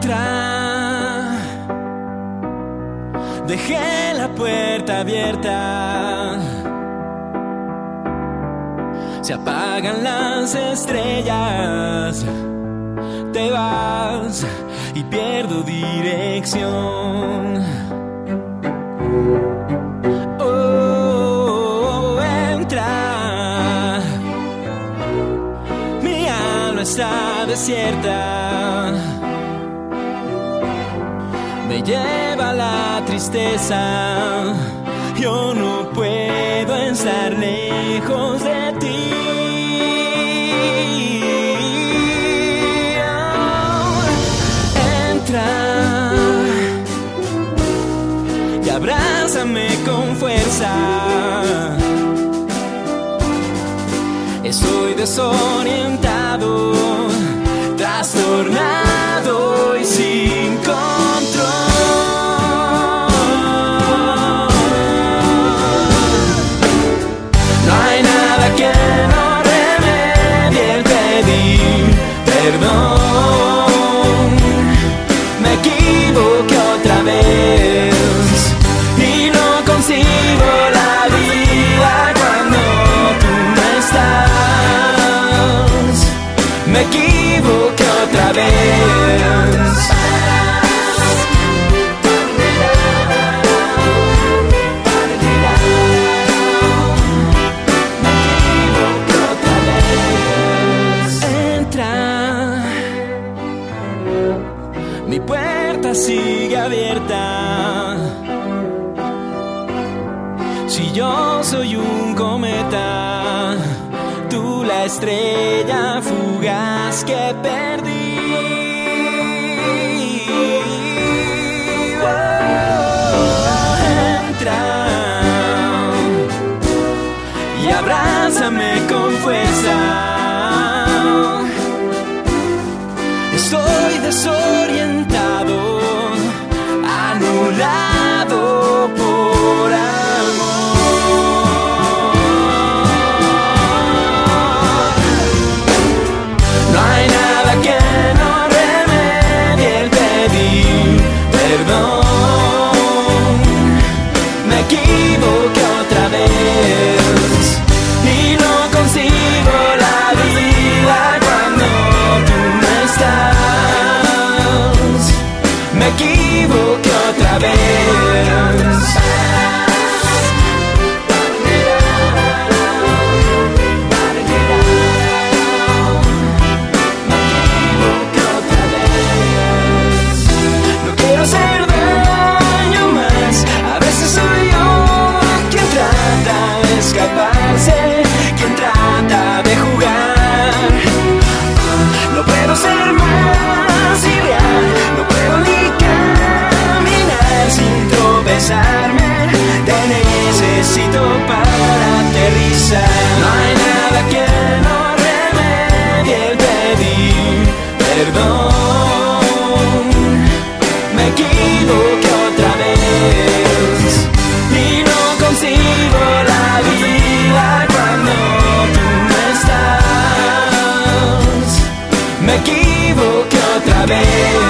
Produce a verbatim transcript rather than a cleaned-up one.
Entra, dejé la puerta abierta. Se apagan las estrellas, te vas y pierdo dirección. Oh, entra, mi alma está desierta. Me lleva la tristeza, yo no puedo estar lejos de ti. Y abrázame con fuerza. Estoy desorientado, trastornado y sin control. No hay nada que no remedie el pedir perdón. Me equivoqué otra vez y no consigo la vida cuando tú no estás. Me equivoqué otra vez. Me equivoqué otra vez. Entra, mi puerta sigue abierta. Si yo soy un cometa, tú la estrella fugaz que perdí. Oh, entra y abrázame con fuerza. Estoy desorientado, anulado por amor. No hay nada que no remedie el pedir perdón. Me equivoqué otra vez y no consigo la vida cuando tú no estás. Me equivoqué otra vez. No quiero hacer daño más. A veces soy yo quien trata de escaparse, quien trata de jugar. No puedo ser más irreal, no puedo ni caminar sin tropezarme. Te necesito para aterrizar. No hay nada que no remedie el pedir perdón. Me equivoqué otra vez y no consigo la vida cuando tú no estás. Me equivoqué otra vez.